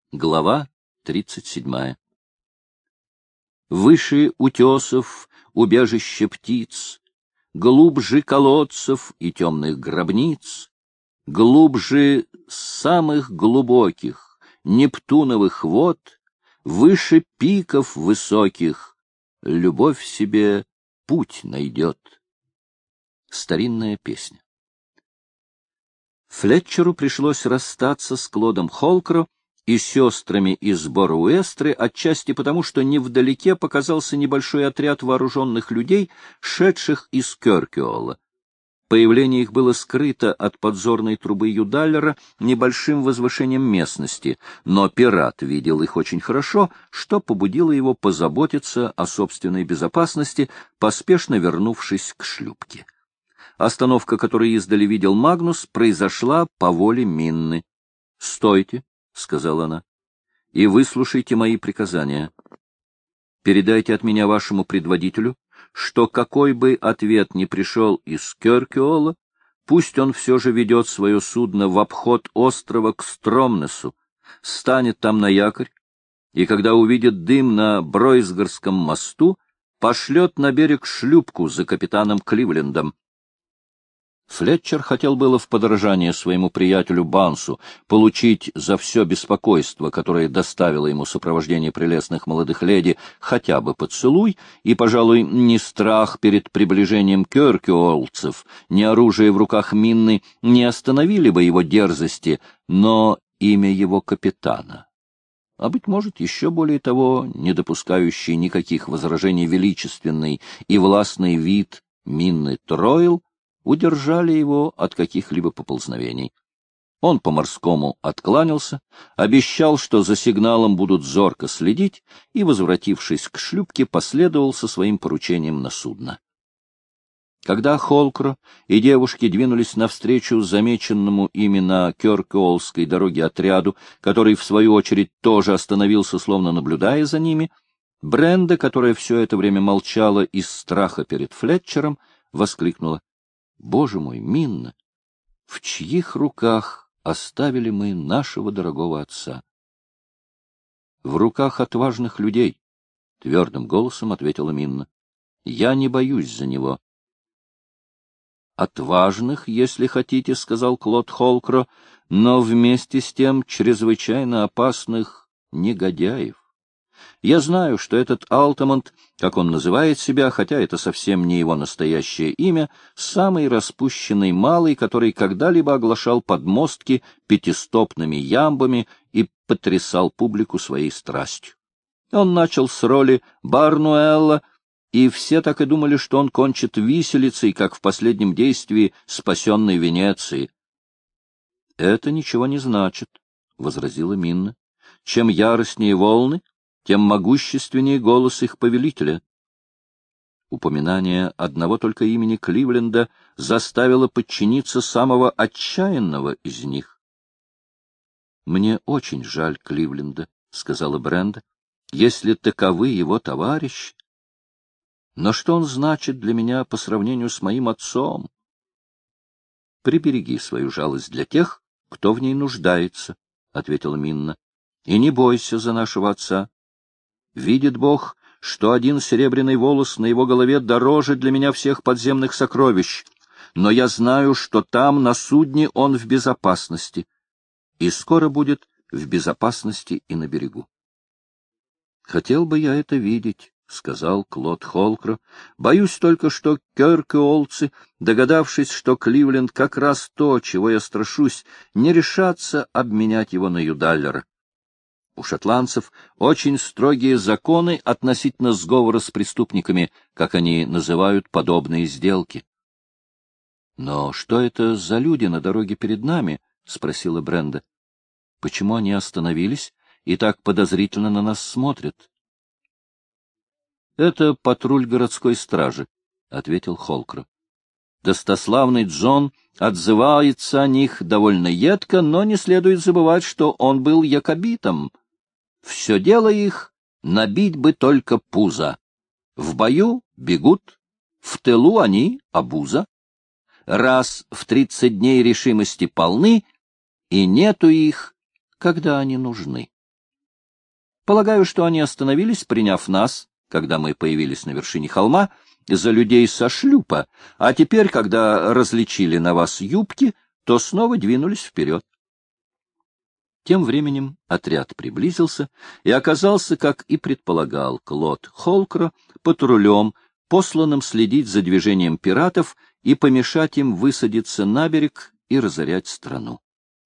Глава 37. Выше утесов убежище птиц, глубже колодцев и темных гробниц, глубже самых глубоких Нептуновых вод, выше пиков высоких, любовь себе путь найдет. Старинная песня. Флетчеру пришлось расстаться с Клодом Холкро и сестрами из Боруэстры, отчасти потому, что невдалеке показался небольшой отряд вооруженных людей, шедших из Кёркеола. Появление их было скрыто от подзорной трубы Юдаллера небольшим возвышением местности, но пират видел их очень хорошо, что побудило его позаботиться о собственной безопасности, поспешно вернувшись к шлюпке. Остановка, которую издали видел Магнус, произошла по воле Минны. — Стойте, — сказала она, — и выслушайте мои приказания. Передайте от меня вашему предводителю, что какой бы ответ ни пришел из Кёркеола, пусть он все же ведет свое судно в обход острова к Стромнесу, станет там на якорь, и когда увидит дым на Бройсгарском мосту, пошлет на берег шлюпку за капитаном Кливлендом. Флетчер хотел было в подражание своему приятелю Бансу получить за все беспокойство, которое доставило ему сопровождение прелестных молодых леди, хотя бы поцелуй, и, пожалуй, ни страх перед приближением кёркеолцев, ни оружие в руках Минны не остановили бы его дерзости, но имя его капитана, а, быть может, еще более того, не допускающий никаких возражений величественный и властный вид Минны Троил, удержали его от каких-либо поползновений. Он по-морскому откланялся, обещал, что за сигналом будут зорко следить, и, возвратившись к шлюпке, последовал со своим поручением на судно. Когда Холкро и девушки двинулись навстречу замеченному ими на Кёркеолской дороге отряду, который, в свою очередь, тоже остановился, словно наблюдая за ними, Бренда, которая все это время молчала из страха перед Флетчером, воскликнула: «Боже мой, Минна, в чьих руках оставили мы нашего дорогого отца?» «В руках отважных людей», — твердым голосом ответила Минна. «Я не боюсь за него». «Отважных, если хотите», — сказал Клод Холкро, — «но вместе с тем чрезвычайно опасных негодяев. Я знаю, что этот Алтамонт, как он называет себя, хотя это совсем не его настоящее имя, самый распущенный малый, который когда-либо оглашал подмостки пятистопными ямбами и потрясал публику своей страстью. Он начал с роли Барнуэлла, и все так и думали, что он кончит виселицей, как в последнем действии спасенной Венеции. — Это ничего не значит, — возразила Минна. — Чем яростнее волны, тем могущественнее голос их повелителя. Упоминание одного только имени Кливленда заставило подчиниться самого отчаянного из них. — Мне очень жаль Кливленда, — сказала Бренда, — если таковы его товарищи. Но что он значит для меня по сравнению с моим отцом? — Прибереги свою жалость для тех, кто в ней нуждается, — ответила Минна, — и не бойся за нашего отца. Видит Бог, что один серебряный волос на его голове дороже для меня всех подземных сокровищ, но я знаю, что там, на судне, он в безопасности, и скоро будет в безопасности и на берегу. — Хотел бы я это видеть, — сказал Клод Холкро. — Боюсь только, что кёркеолцы, догадавшись, что Кливленд как раз то, чего я страшусь, не решатся обменять его на Юдаллера. У шотландцев очень строгие законы относительно сговора с преступниками, как они называют подобные сделки. — Но что это за люди на дороге перед нами? — спросила Бренда. — Почему они остановились и так подозрительно на нас смотрят? — Это патруль городской стражи, — ответил Холкро. Достославный Джон отзывается о них довольно едко, но не следует забывать, что он был якобитом. Все дело их — набить бы только пузо. В бою бегут, в тылу они — обуза. Раз в 30 дней решимости полны, и нету их, когда они нужны. Полагаю, что они остановились, приняв нас, когда мы появились на вершине холма, за людей со шлюпа, а теперь, когда различили на вас юбки, то снова двинулись вперед. Тем временем отряд приблизился и оказался, как и предполагал Клод Холкро, патрулем, посланным следить за движением пиратов и помешать им высадиться на берег и разорять страну.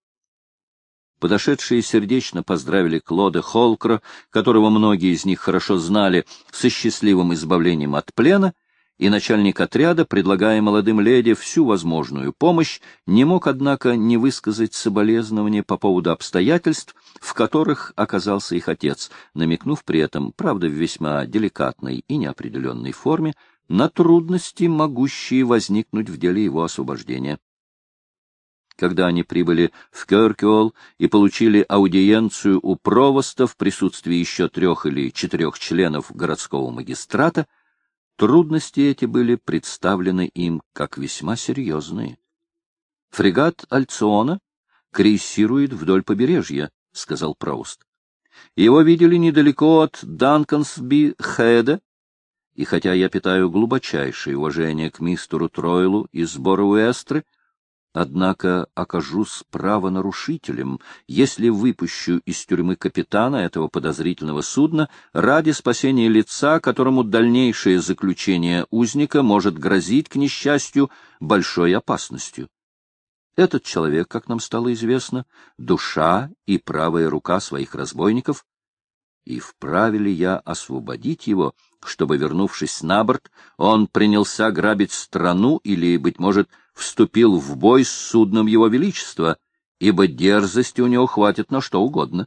Подошедшие сердечно поздравили Клода Холкро, которого многие из них хорошо знали, со счастливым избавлением от плена, и начальник отряда, предлагая молодым леди всю возможную помощь, не мог, однако, не высказать соболезнования по поводу обстоятельств, в которых оказался их отец, намекнув при этом, правда, в весьма деликатной и неопределенной форме, на трудности, могущие возникнуть в деле его освобождения. Когда они прибыли в Кёркюолл и получили аудиенцию у провоста в присутствии еще 3 или 4 членов городского магистрата, трудности эти были представлены им как весьма серьезные. «Фрегат Альциона крейсирует вдоль побережья», — сказал Проуст. «Его видели недалеко от Данкансби-Хеда, и хотя я питаю глубочайшее уважение к мистеру Тройлу из Боруэстры, однако окажусь правонарушителем, если выпущу из тюрьмы капитана этого подозрительного судна ради спасения лица, которому дальнейшее заключение узника может грозить, к несчастью, большой опасностью. Этот человек, как нам стало известно, душа и правая рука своих разбойников, и вправе ли я освободить его, чтобы, вернувшись на борт, он принялся грабить страну или, быть может, вступил в бой с судном Его Величества, ибо дерзости у него хватит на что угодно.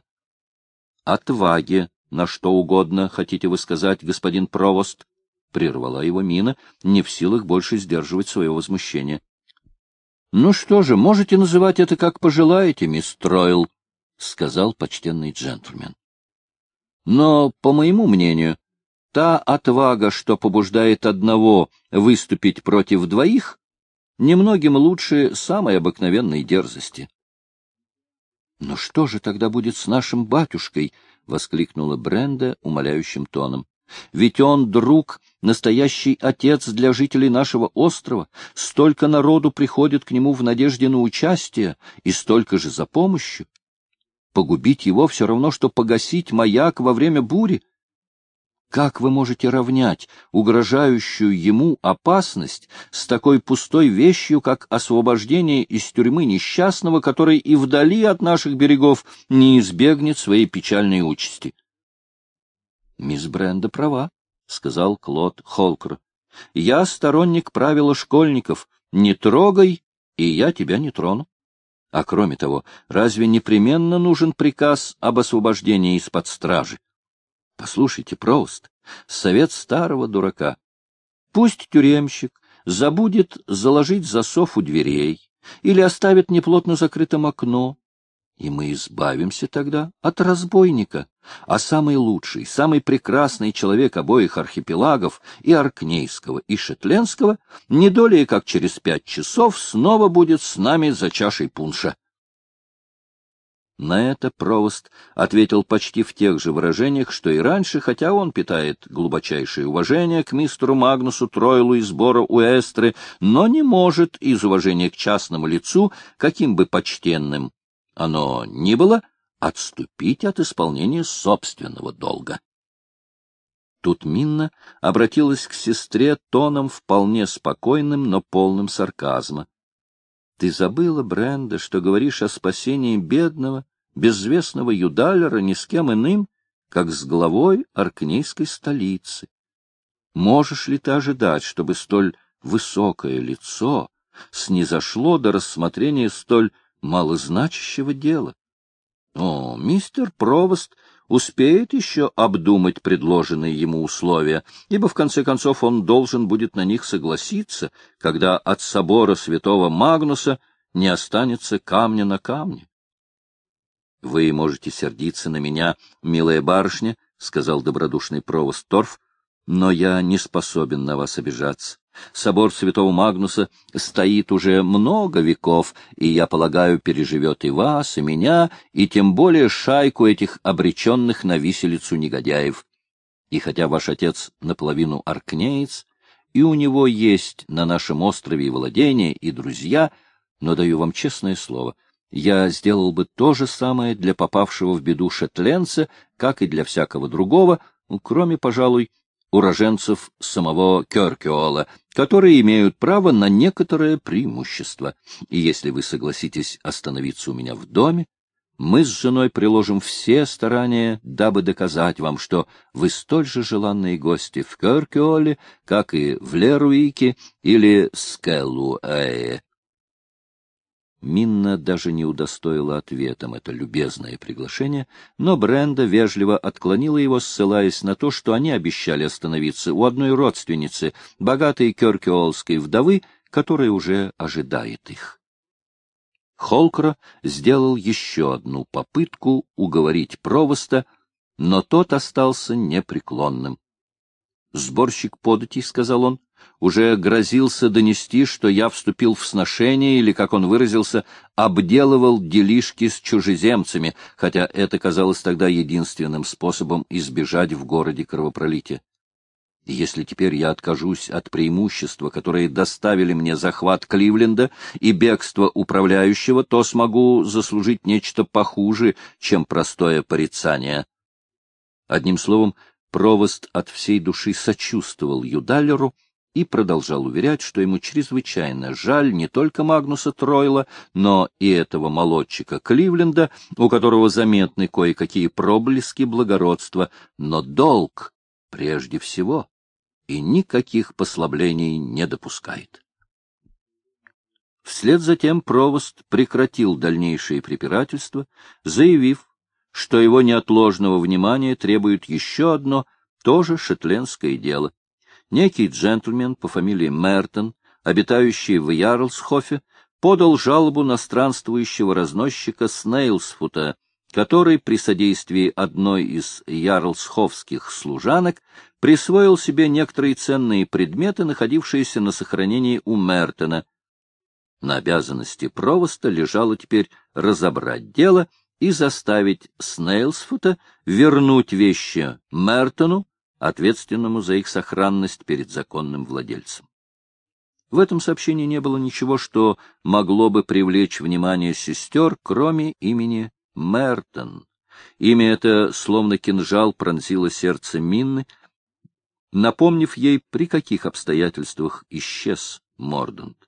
Отваги на что угодно, хотите вы сказать, господин Провост? — прервала его Мина, не в силах больше сдерживать свое возмущение. — Ну что же, можете называть это как пожелаете, мисс Тройл, — сказал почтенный джентльмен. — Но, по моему мнению, та отвага, что побуждает одного выступить против двоих, немногим лучше самой обыкновенной дерзости. — Но что же тогда будет с нашим батюшкой? — воскликнула Бренда умоляющим тоном. — Ведь он друг, настоящий отец для жителей нашего острова, столько народу приходит к нему в надежде на участие и столько же за помощью. Погубить его все равно, что погасить маяк во время бури. Как вы можете равнять угрожающую ему опасность с такой пустой вещью, как освобождение из тюрьмы несчастного, который и вдали от наших берегов не избегнет своей печальной участи? — Мисс Бренда права, — сказал Клод Холкро. — Я сторонник правила школьников: не трогай, и я тебя не трону. А кроме того, разве непременно нужен приказ об освобождении из-под стражи? Послушайте, Проуст, совет старого дурака. Пусть тюремщик забудет заложить засов у дверей или оставит неплотно закрытым окно, и мы избавимся тогда от разбойника, а самый лучший, самый прекрасный человек обоих архипелагов, и Оркнейского, и Шетленского, не долее как через 5 часов снова будет с нами за чашей пунша. На это Провост ответил почти в тех же выражениях, что и раньше, хотя он питает глубочайшее уважение к мистеру Магнусу Тройлу из Боруэстры, но не может из уважения к частному лицу, каким бы почтенным оно ни было, отступить от исполнения собственного долга. Тут Минна обратилась к сестре тоном вполне спокойным, но полным сарказма. — Ты забыла, Бренда, что говоришь о спасении бедного, безвестного юдалера ни с кем иным, как с главой Оркнейской столицы. Можешь ли ты ожидать, чтобы столь высокое лицо снизошло до рассмотрения столь малозначащего дела? О, мистер Провост успеет еще обдумать предложенные ему условия, ибо в конце концов он должен будет на них согласиться, когда от собора святого Магнуса не останется камня на камне. — Вы можете сердиться на меня, милая барышня, — сказал добродушный Провост Торф, — но я не способен на вас обижаться. Собор святого Магнуса стоит уже много веков, и, я полагаю, переживет и вас, и меня, и тем более шайку этих обреченных на виселицу негодяев. И хотя ваш отец наполовину аркнеец, и у него есть на нашем острове и владения, и друзья, но даю вам честное слово, я сделал бы то же самое для попавшего в беду шотландца, как и для всякого другого, кроме, пожалуй, уроженцев самого Кёркеола, которые имеют право на некоторое преимущество. И если вы согласитесь остановиться у меня в доме, мы с женой приложим все старания, дабы доказать вам, что вы столь же желанные гости в Кёркеоле, как и в Леруике или Скеллуэе. Минна даже не удостоила ответом это любезное приглашение, но Бренда вежливо отклонила его, ссылаясь на то, что они обещали остановиться у одной родственницы, богатой кёркеолской вдовы, которая уже ожидает их. Холкро сделал еще одну попытку уговорить провоста, но тот остался непреклонным. «Сборщик податей», — сказал он, — уже грозился донести, что я вступил в сношение или, как он выразился, обделывал делишки с чужеземцами, хотя это казалось тогда единственным способом избежать в городе кровопролития. И если теперь я откажусь от преимущества, которые доставили мне захват Кливленда и бегство управляющего, то смогу заслужить нечто похуже, чем простое порицание. Одним словом, провост от всей души сочувствовал Юдаллеру и продолжал уверять, что ему чрезвычайно жаль не только Магнуса Тройла, но и этого молодчика Кливленда, у которого заметны кое-какие проблески благородства, но долг прежде всего и никаких послаблений не допускает. Вслед за тем провост прекратил дальнейшие препирательства, заявив, что его неотложного внимания требует еще одно, тоже шотландское дело. Некий джентльмен по фамилии Мертон, обитающий в Ярлсхофе, подал жалобу на странствующего разносчика Снейлсфута, который при содействии одной из ярлсхофских служанок присвоил себе некоторые ценные предметы, находившиеся на сохранении у Мертона. На обязанности провоста лежало теперь разобрать дело и заставить Снейлсфута вернуть вещи Мертону, ответственному за их сохранность перед законным владельцем. В этом сообщении не было ничего, что могло бы привлечь внимание сестер, кроме имени Мертон. Имя это, словно кинжал, пронзило сердце Минны, напомнив ей, при каких обстоятельствах исчез Мордант.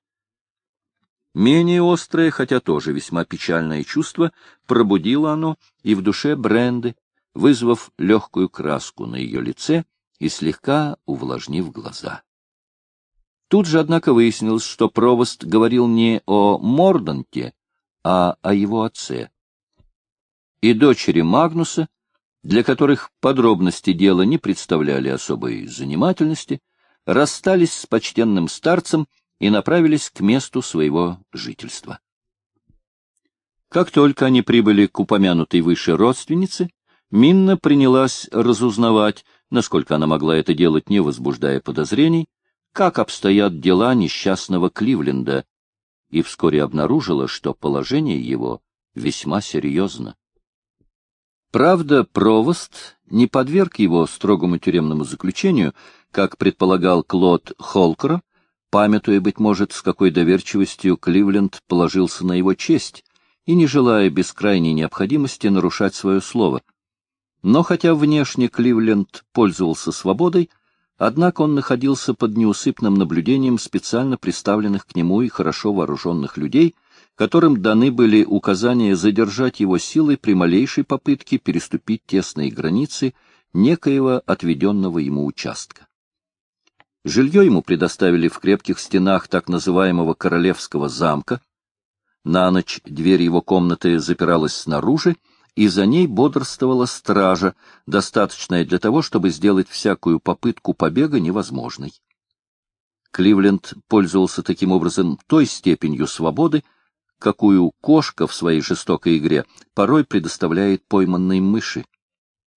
Менее острое, хотя тоже весьма печальное чувство, пробудило оно и в душе Бренды, вызвав легкую краску на ее лице и слегка увлажнив глаза. Тут же, однако, выяснилось, что провост говорил не о Морданте, а о его отце. И дочери Магнуса, для которых подробности дела не представляли особой занимательности, расстались с почтенным старцем и направились к месту своего жительства. Как только они прибыли к упомянутой выше родственнице, Минна принялась разузнавать, насколько она могла это делать, не возбуждая подозрений, как обстоят дела несчастного Кливленда, и вскоре обнаружила, что положение его весьма серьезно. Правда, провост не подверг его строгому тюремному заключению, как предполагал Клод Холкро, памятуя, быть может, с какой доверчивостью Кливленд положился на его честь и не желая без крайней необходимости нарушать свое слово. Но хотя внешне Кливленд пользовался свободой, однако он находился под неусыпным наблюдением специально приставленных к нему и хорошо вооруженных людей, которым даны были указания задержать его силой при малейшей попытке переступить тесные границы некоего отведенного ему участка. Жилье ему предоставили в крепких стенах так называемого Королевского замка. На ночь дверь его комнаты запиралась снаружи, и за ней бодрствовала стража, достаточная для того, чтобы сделать всякую попытку побега невозможной. Кливленд пользовался таким образом той степенью свободы, какую кошка в своей жестокой игре порой предоставляет пойманной мыши.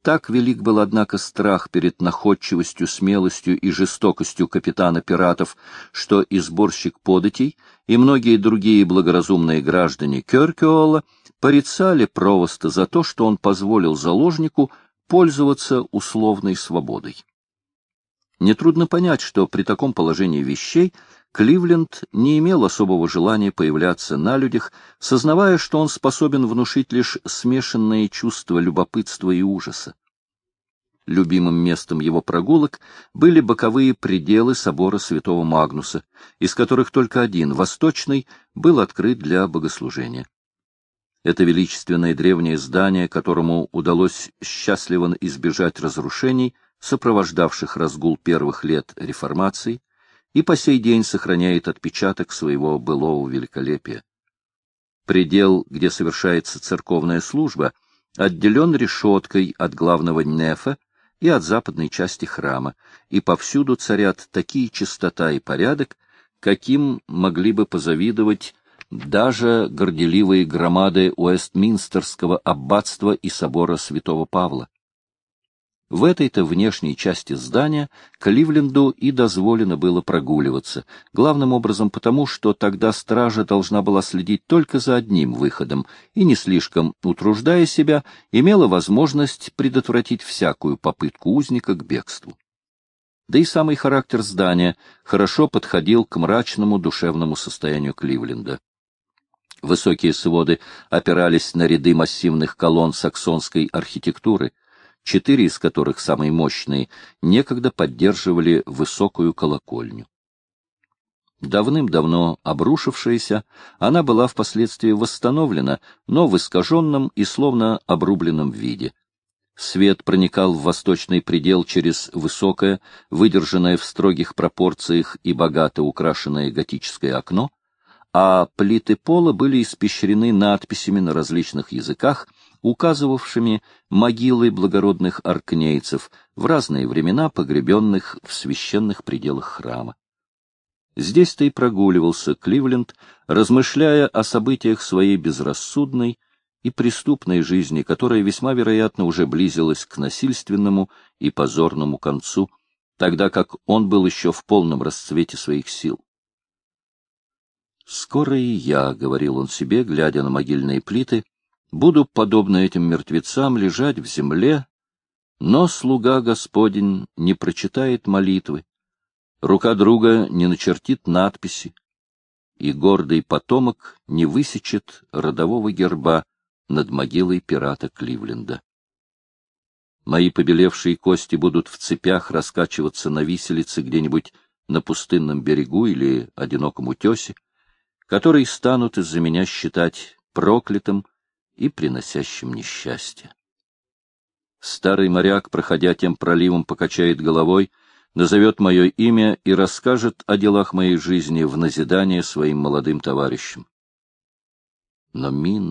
Так велик был, однако, страх перед находчивостью, смелостью и жестокостью капитана пиратов, что и сборщик податей, и многие другие благоразумные граждане Кёркеола порицали Провоста за то, что он позволил заложнику пользоваться условной свободой. Нетрудно понять, что при таком положении вещей Кливленд не имел особого желания появляться на людях, сознавая, что он способен внушить лишь смешанные чувства любопытства и ужаса. Любимым местом его прогулок были боковые пределы собора святого Магнуса, из которых только один, восточный, был открыт для богослужения. Это величественное древнее здание, которому удалось счастливо избежать разрушений, сопровождавших разгул первых лет реформации, и по сей день сохраняет отпечаток своего былого великолепия. Предел, где совершается церковная служба, отделен решеткой от главного нефа и от западной части храма, и повсюду царят такие чистота и порядок, каким могли бы позавидовать даже горделивые громады Уэстминстерского аббатства и собора святого Павла. В этой-то внешней части здания Кливленду и дозволено было прогуливаться, главным образом потому, что тогда стража должна была следить только за одним выходом и, не слишком утруждая себя, имела возможность предотвратить всякую попытку узника к бегству. Да и самый характер здания хорошо подходил к мрачному душевному состоянию Кливленда. Высокие своды опирались на ряды массивных колонн саксонской архитектуры, 4 из которых, самые мощные, некогда поддерживали высокую колокольню. Давным-давно обрушившаяся, она была впоследствии восстановлена, но в искаженном и словно обрубленном виде. Свет проникал в восточный предел через высокое, выдержанное в строгих пропорциях и богато украшенное готическое окно, а плиты пола были испещрены надписями на различных языках, указывавшими могилы благородных аркнейцев, в разные времена погребенных в священных пределах храма. Здесь-то и прогуливался Кливленд, размышляя о событиях своей безрассудной и преступной жизни, которая весьма вероятно уже близилась к насильственному и позорному концу, тогда как он был еще в полном расцвете своих сил. «Скоро и я», — говорил он себе, глядя на могильные плиты, — «буду, подобно этим мертвецам, лежать в земле, но слуга Господень не прочитает молитвы, рука друга не начертит надписи, и гордый потомок не высечет родового герба над могилой пирата Кливленда. Мои побелевшие кости будут в цепях раскачиваться на виселице где-нибудь на пустынном берегу или одиноком утесе, который станут из-за меня считать проклятым и приносящим несчастье. Старый моряк, проходя тем проливом, покачает головой, назовет мое имя и расскажет о делах моей жизни в назидание своим молодым товарищам. Но,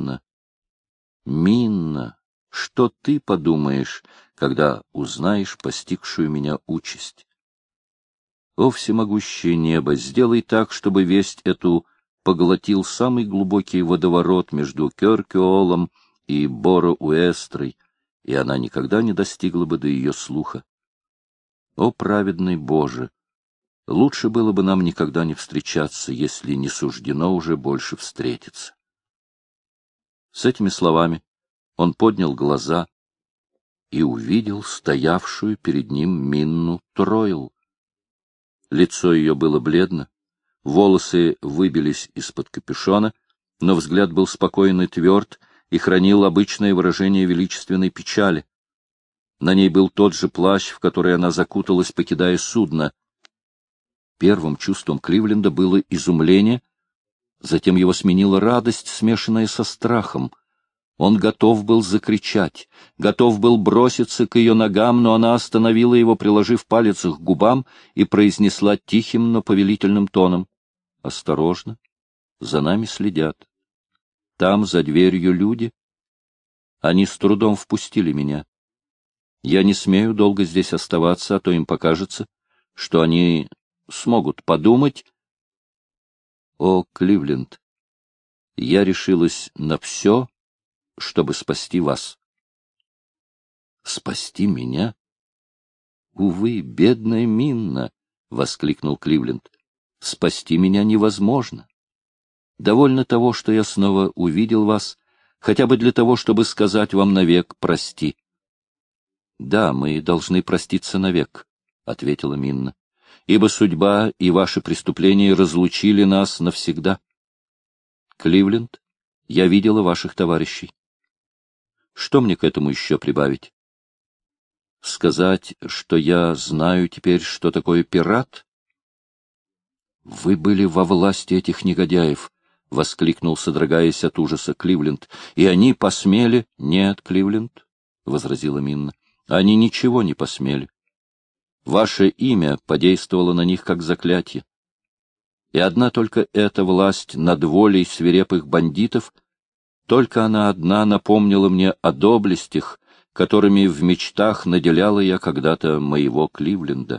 Минна, что ты подумаешь, когда узнаешь постигшую меня участь? О, всемогущее небо, сделай так, чтобы весть эту поглотил самый глубокий водоворот между Кёркеолом и Боро-Уэстрой, и она никогда не достигла бы до ее слуха. О, праведный Боже! Лучше было бы нам никогда не встречаться, если не суждено уже больше встретиться. С этими словами он поднял глаза и увидел стоявшую перед ним Минну Тройл. Лицо ее было бледно, волосы выбились из-под капюшона, но взгляд был спокоен и тверд и хранил обычное выражение величественной печали. На ней был тот же плащ, в который она закуталась, покидая судно. Первым чувством Кливленда было изумление, затем его сменила радость, смешанная со страхом. Он готов был закричать, готов был броситься к ее ногам, но она остановила его, приложив палец к губам, и произнесла тихим, но повелительным тоном: «Осторожно, за нами следят. Там, за дверью, люди. Они с трудом впустили меня. Я не смею долго здесь оставаться, а то им покажется, что они смогут подумать. О, Кливленд, я решилась на все, чтобы спасти вас». Спасти меня? Увы, бедная Минна, — воскликнул Кливленд. Спасти меня невозможно. Довольно того, что я снова увидел вас, хотя бы для того, чтобы сказать вам навек прости. — Да, мы должны проститься навек, — ответила Минна, — ибо судьба и ваши преступления разлучили нас навсегда. Кливленд, я видела ваших товарищей. Что мне к этому еще прибавить? Сказать, что я знаю теперь, что такое пират? — Вы были во власти этих негодяев, — воскликнул, содрогаясь от ужаса, Кливленд. — И они посмели... — Нет, Кливленд, — возразила Минна, — они ничего не посмели. Ваше имя подействовало на них как заклятие. И одна только эта власть над волей свирепых бандитов, только она одна напомнила мне о доблестях, которыми в мечтах наделяла я когда-то моего Кливленда.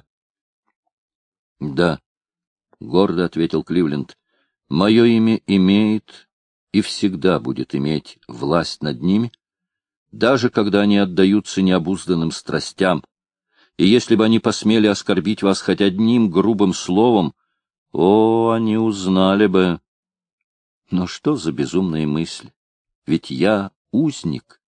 — Да, — гордо ответил Кливленд, — мое имя имеет и всегда будет иметь власть над ними, даже когда они отдаются необузданным страстям, и если бы они посмели оскорбить вас хоть одним грубым словом, о, они узнали бы. Но что за безумные мысли? Ведь я узник.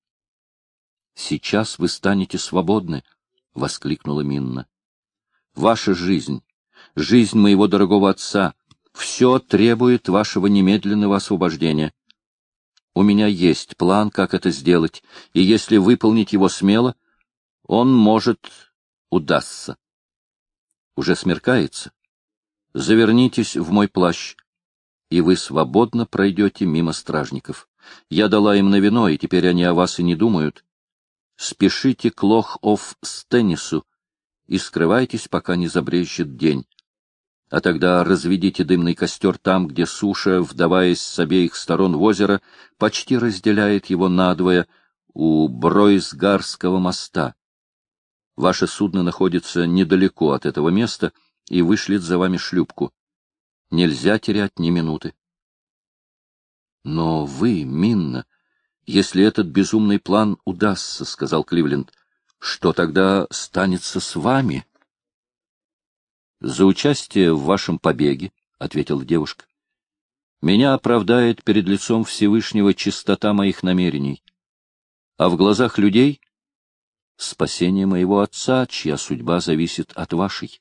Сейчас вы станете свободны, — воскликнула Минна. Ваша жизнь, жизнь моего дорогого отца, все требует вашего немедленного освобождения. У меня есть план, как это сделать, и если выполнить его смело, он может удастся. Уже смеркается. Завернитесь в мой плащ, и вы свободно пройдете мимо стражников. Я дала им на вино, и теперь они о вас и не думают. Спешите к Лох-оф-Стеннису и скрывайтесь, пока не забрезжит день. А тогда разведите дымный костер там, где суша, вдаваясь с обеих сторон в озеро, почти разделяет его надвое у Бройсгарского моста. Ваше судно находится недалеко от этого места и вышлет за вами шлюпку. Нельзя терять ни минуты. Но вы, Минна, если этот безумный план удастся, — сказал Кливленд, — что тогда станется с вами? — За участие в вашем побеге, — ответила девушка. — Меня оправдает перед лицом Всевышнего чистота моих намерений. А в глазах людей — спасение моего отца, чья судьба зависит от вашей.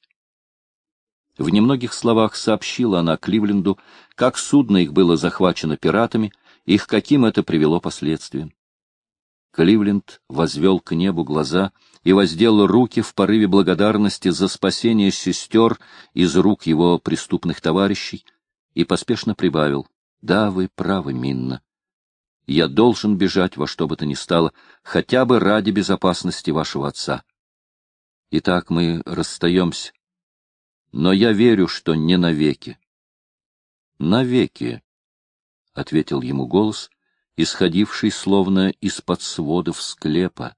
В немногих словах сообщила она Кливленду, как судно их было захвачено пиратами, и к каким это привело последствиям. Кливленд возвел к небу глаза и воздел руки в порыве благодарности за спасение сестер из рук его преступных товарищей и поспешно прибавил: — Да, вы правы, Минна. Я должен бежать во что бы то ни стало, хотя бы ради безопасности вашего отца. Итак, мы расстаемся. Но я верю, что не навеки. — Навеки, — ответил ему голос, исходивший словно из-под сводов склепа.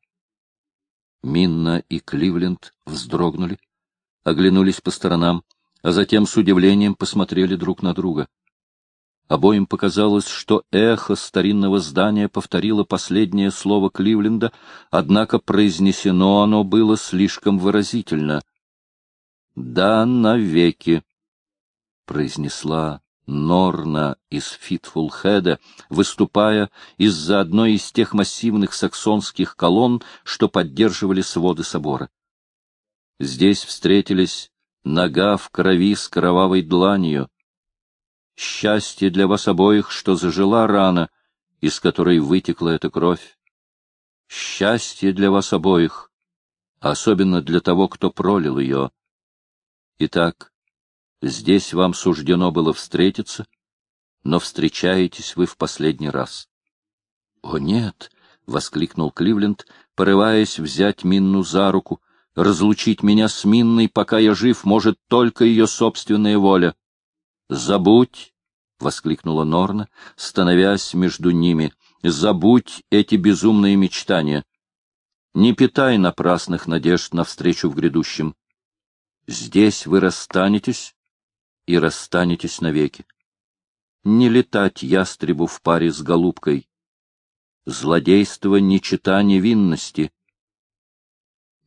Минна и Кливленд вздрогнули, оглянулись по сторонам, а затем с удивлением посмотрели друг на друга. Обоим показалось, что эхо старинного здания повторило последнее слово Кливленда, однако произнесено оно было слишком выразительно. — Да, навеки, — произнесла Норна из Фитфулхеда, выступая из-за одной из тех массивных саксонских колонн, что поддерживали своды собора. Здесь встретились нога в крови с кровавой дланью. Счастье для вас обоих, что зажила рана, из которой вытекла эта кровь. Счастье для вас обоих, особенно для того, кто пролил ее. Итак, здесь вам суждено было встретиться, но встречаетесь вы в последний раз. — О, нет! — воскликнул Кливленд, порываясь взять Минну за руку. — Разлучить меня с Минной, пока я жив, может только ее собственная воля. — Забудь! — воскликнула Норна, становясь между ними. — Забудь эти безумные мечтания. Не питай напрасных надежд навстречу в грядущем. Здесь вы расстанетесь, и расстанетесь навеки. Не летать ястребу в паре с голубкой. Злодейство не чета невинности.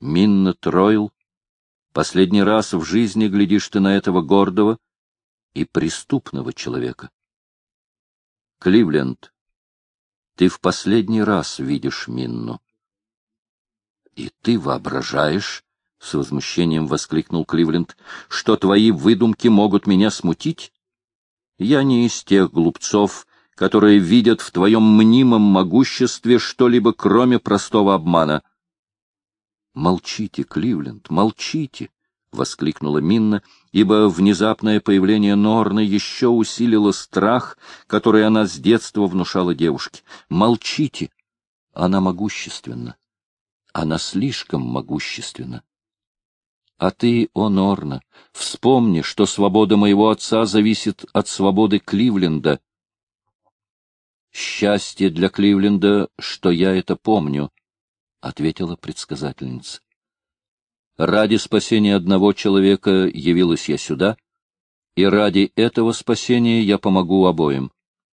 Минна Тройл, последний раз в жизни глядишь ты на этого гордого и преступного человека. Кливленд, ты в последний раз видишь Минну. — И ты воображаешь, — с возмущением воскликнул Кливленд, — что твои выдумки могут меня смутить? Я не из тех глупцов, которые видят в твоем мнимом могуществе что-либо, кроме простого обмана. — Молчите, Кливленд, молчите! — воскликнула Минна, ибо внезапное появление Норны еще усилило страх, который она с детства внушала девушке. — Молчите! Она могущественна. Она слишком могущественна. А ты, о Норна, вспомни, что свобода моего отца зависит от свободы Кливленда. Счастье для Кливленда, что я это помню, — ответила предсказательница. Ради спасения одного человека явилась я сюда, и ради этого спасения я помогу обоим.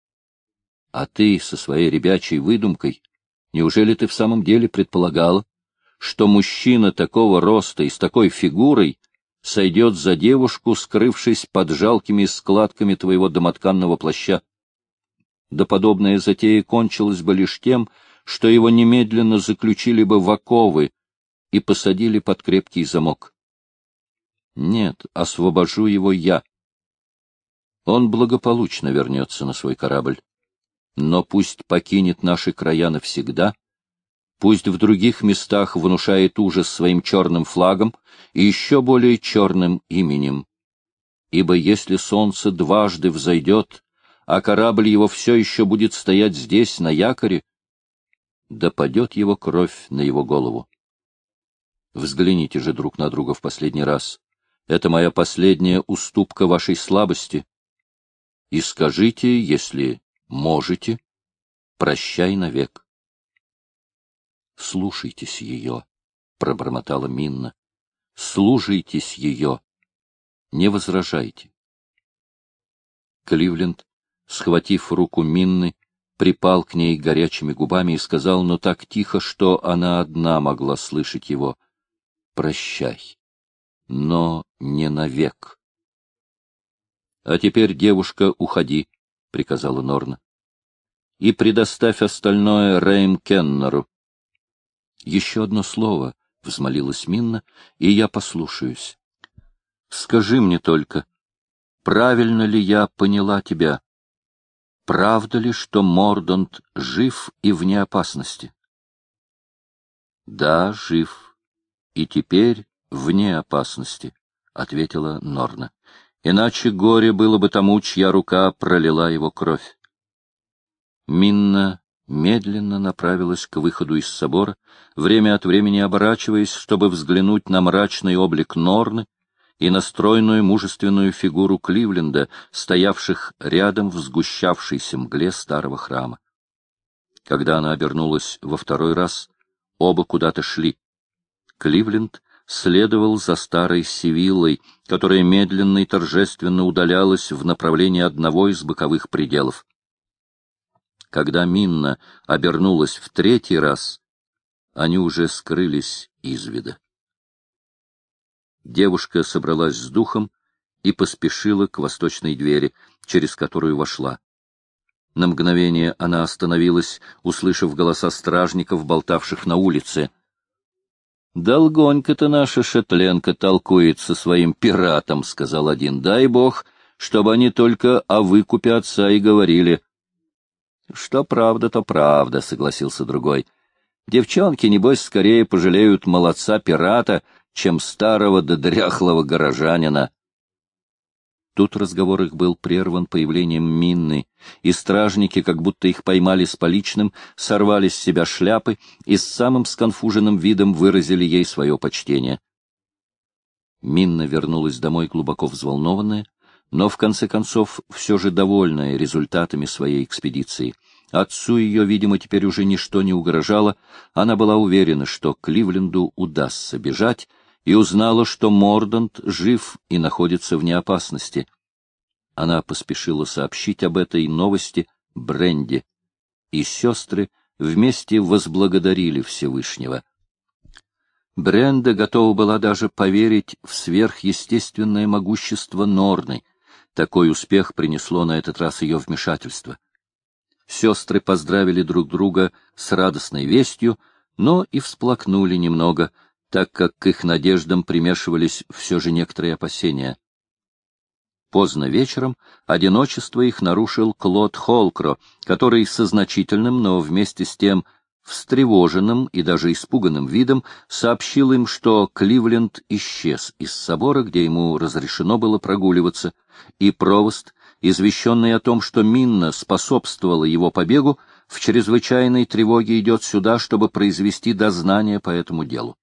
А ты со своей ребячей выдумкой, неужели ты в самом деле предполагала, что мужчина такого роста и с такой фигурой сойдет за девушку, скрывшись под жалкими складками твоего домотканного плаща? Да подобная затея кончилась бы лишь тем, что его немедленно заключили бы в оковы и посадили под крепкий замок. Нет, освобожу его я. Он благополучно вернется на свой корабль, но пусть покинет наши края навсегда, пусть в других местах внушает ужас своим черным флагом и еще более черным именем. Ибо если солнце дважды взойдет, а корабль его все еще будет стоять здесь, на якоре, да падет его кровь на его голову. Взгляните же друг на друга в последний раз. Это моя последняя уступка вашей слабости. И скажите, если можете, прощай навек. — Слушайтесь ее, — пробормотала Минна. — Слушайтесь ее. Не возражайте. Кливленд, схватив руку Минны, припал к ней горячими губами и сказал, но так тихо, что она одна могла слышать его: «Прощай, но не навек». «А теперь, девушка, уходи», — приказала Норна, — «и предоставь остальное Рэйм Кеннеру». «Еще одно слово», — взмолилась Минна, — «и я послушаюсь. Скажи мне только, правильно ли я поняла тебя? Правда ли, что Мордонт жив и вне опасности?» «Да, жив, и теперь вне опасности», — ответила Норна. «Иначе горе было бы тому, чья рука пролила его кровь». Минна медленно направилась к выходу из собора, время от времени оборачиваясь, чтобы взглянуть на мрачный облик Норны и на стройную мужественную фигуру Кливленда, стоявших рядом в сгущавшейся мгле старого храма. Когда она обернулась во второй раз, оба куда-то шли. Кливленд следовал за старой Сивиллой, которая медленно и торжественно удалялась в направлении одного из боковых пределов. Когда Минна обернулась в третий раз, они уже скрылись из вида. Девушка собралась с духом и поспешила к восточной двери, через которую вошла. На мгновение она остановилась, услышав голоса стражников, болтавших на улице. «Долгонько-то наша шетленка толкует со своим пиратом», — сказал один. «Дай бог, чтобы они только о выкупе отца и говорили». «Что правда, то правда», — согласился другой. «Девчонки, небось, скорее пожалеют молодца-пирата, чем старого да дряхлого горожанина». Тут разговор их был прерван появлением Минны, и стражники, как будто их поймали с поличным, сорвали с себя шляпы и с самым сконфуженным видом выразили ей свое почтение. Минна вернулась домой глубоко взволнованная, но в конце концов все же довольная результатами своей экспедиции. Отцу ее, видимо, теперь уже ничто не угрожало, она была уверена, что Кливленду удастся бежать, и узнала, что Мордонт жив и находится вне опасности. Она поспешила сообщить об этой новости Бренди, и сестры вместе возблагодарили Всевышнего. Бренда готова была даже поверить в сверхъестественное могущество Норны. Такой успех принесло на этот раз ее вмешательство. Сестры поздравили друг друга с радостной вестью, но и всплакнули немного, так как к их надеждам примешивались все же некоторые опасения. Поздно вечером одиночество их нарушил Клод Холкро, который со значительным, но вместе с тем встревоженным и даже испуганным видом сообщил им, что Кливленд исчез из собора, где ему разрешено было прогуливаться, и провост, извещенный о том, что Минна способствовала его побегу, в чрезвычайной тревоге идет сюда, чтобы произвести дознание по этому делу.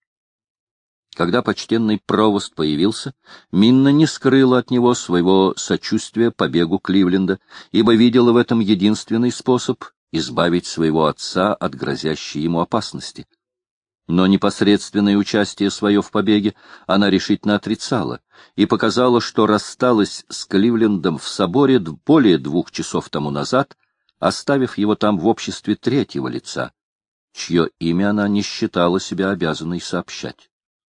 Когда почтенный провост появился, Минна не скрыла от него своего сочувствия побегу Кливленда, ибо видела в этом единственный способ избавить своего отца от грозящей ему опасности. Но непосредственное участие свое в побеге она решительно отрицала и показала, что рассталась с Кливлендом в соборе более 2 часов тому назад, оставив его там в обществе третьего лица, чье имя она не считала себя обязанной сообщать.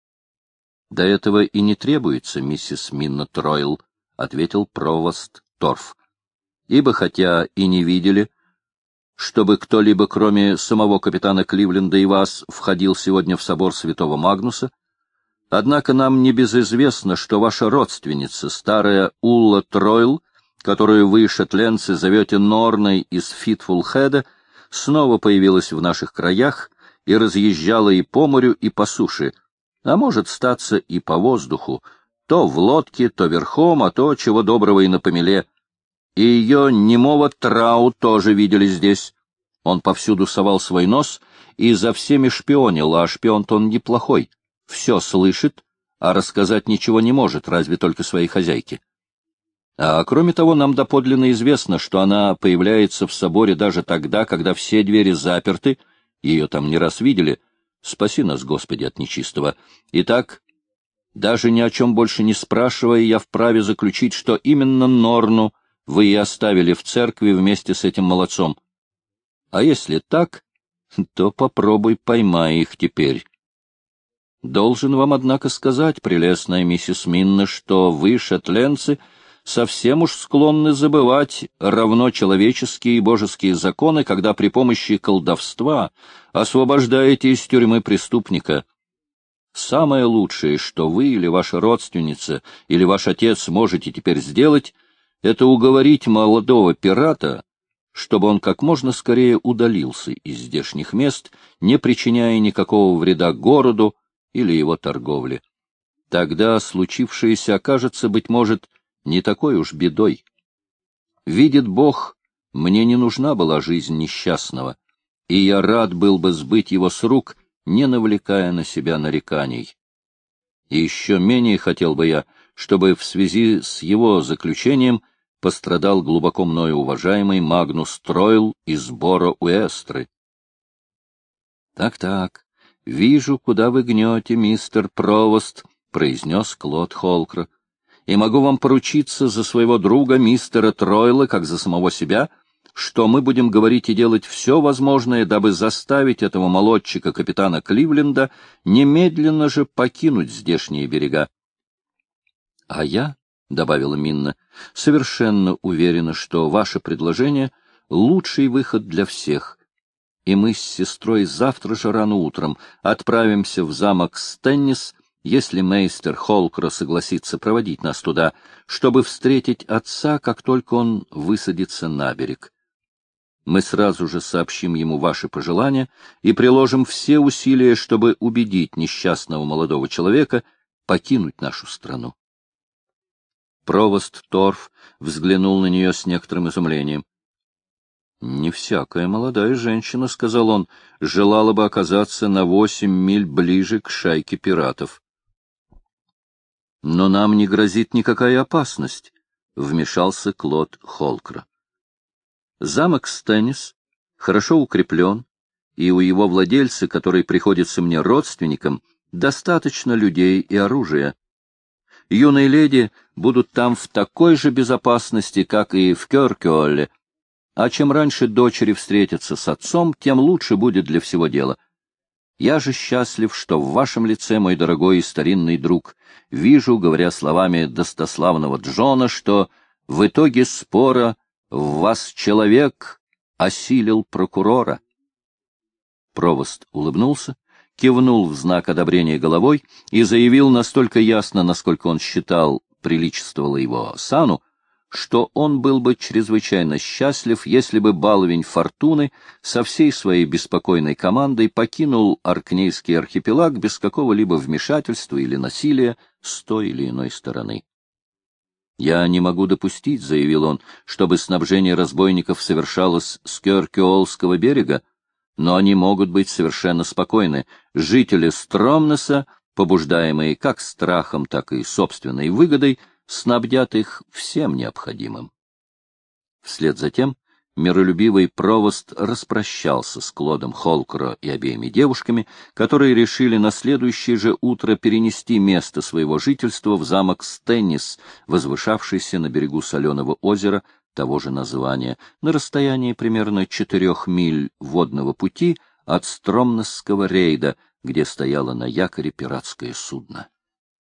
«До этого и не требуется, миссис Минна Тройл», — ответил провост Торф, «ибо хотя и не видели, чтобы кто-либо, кроме самого капитана Кливленда и вас, входил сегодня в собор святого Магнуса, однако нам небезызвестно, что ваша родственница, старая Улла Тройл, которую вы, шотландцы, зовете Норной из Фитфулхеда, снова появилась в наших краях и разъезжала и по морю, и по суше, а может статься и по воздуху, то в лодке, то верхом, а то, чего доброго, и на помеле. И ее немого Трау тоже видели здесь. Он повсюду совал свой нос и за всеми шпионил, а шпион-то он неплохой. Все слышит, а рассказать ничего не может, разве только своей хозяйке. А кроме того, нам доподлинно известно, что она появляется в соборе даже тогда, когда все двери заперты, ее там не раз видели. Спаси нас, Господи, от нечистого. Итак, даже ни о чем больше не спрашивая, я вправе заключить, что именно Норну вы и оставили в церкви вместе с этим молодцом. А если так, то попробуй поймай их теперь. Должен вам, однако, сказать, прелестная миссис Минна, что вы, шотландцы, совсем уж склонны забывать равно человеческие и божеские законы, когда при помощи колдовства освобождаете из тюрьмы преступника. Самое лучшее, что вы или ваша родственница, или ваш отец можете теперь сделать, это уговорить молодого пирата, чтобы он как можно скорее удалился из здешних мест, не причиняя никакого вреда городу или его торговле. Тогда случившееся окажется, быть может, не такой уж бедой. Видит Бог, мне не нужна была жизнь несчастного, и я рад был бы сбыть его с рук, не навлекая на себя нареканий. И еще менее хотел бы я, чтобы в связи с его заключением пострадал глубоко мною уважаемый Магнус Тройл из Боро-Уэстры. Так, вижу, куда вы гнете, мистер Провост, — произнес Клод Холкро. И могу вам поручиться за своего друга мистера Тройла, как за самого себя, что мы будем говорить и делать все возможное, дабы заставить этого молодчика капитана Кливленда немедленно же покинуть здешние берега. — А я, — добавила Минна, — совершенно уверена, что ваше предложение — лучший выход для всех, и мы с сестрой завтра же рано утром отправимся в замок Стеннис, если мейстер Холкро согласится проводить нас туда, чтобы встретить отца, как только он высадится на берег. Мы сразу же сообщим ему ваши пожелания и приложим все усилия, чтобы убедить несчастного молодого человека покинуть нашу страну. Провост Торф взглянул на нее с некоторым изумлением. — Не всякая молодая женщина, — сказал он, — желала бы оказаться на 8 миль ближе к шайке пиратов. — Но нам не грозит никакая опасность, — вмешался Клод Холкро. Замок Стеннис хорошо укреплен, и у его владельца, который приходится мне родственником, достаточно людей и оружия. Юные леди будут там в такой же безопасности, как и в Кёркёлле, а чем раньше дочери встретятся с отцом, тем лучше будет для всего дела. Я же счастлив, что в вашем лице, мой дорогой и старинный друг, вижу, говоря словами достославного Джона, что в итоге спора в вас человек осилил прокурора. Провост улыбнулся, кивнул в знак одобрения головой и заявил настолько ясно, насколько он считал приличествовало его сану, что он был бы чрезвычайно счастлив, если бы баловень фортуны со всей своей беспокойной командой покинул Оркнейский архипелаг без какого-либо вмешательства или насилия с той или иной стороны. «Я не могу допустить, — заявил он, — чтобы снабжение разбойников совершалось с Кёркеолского берега, но они могут быть совершенно спокойны. Жители Стромнеса, побуждаемые как страхом, так и собственной выгодой, снабдят их всем необходимым». Вслед за тем миролюбивый провост распрощался с Клодом Холкро и обеими девушками, которые решили на следующее же утро перенести место своего жительства в замок Стеннис, возвышавшийся на берегу соленого озера того же названия, на расстоянии примерно 4 миль водного пути от Стромнесского рейда, где стояло на якоре пиратское судно.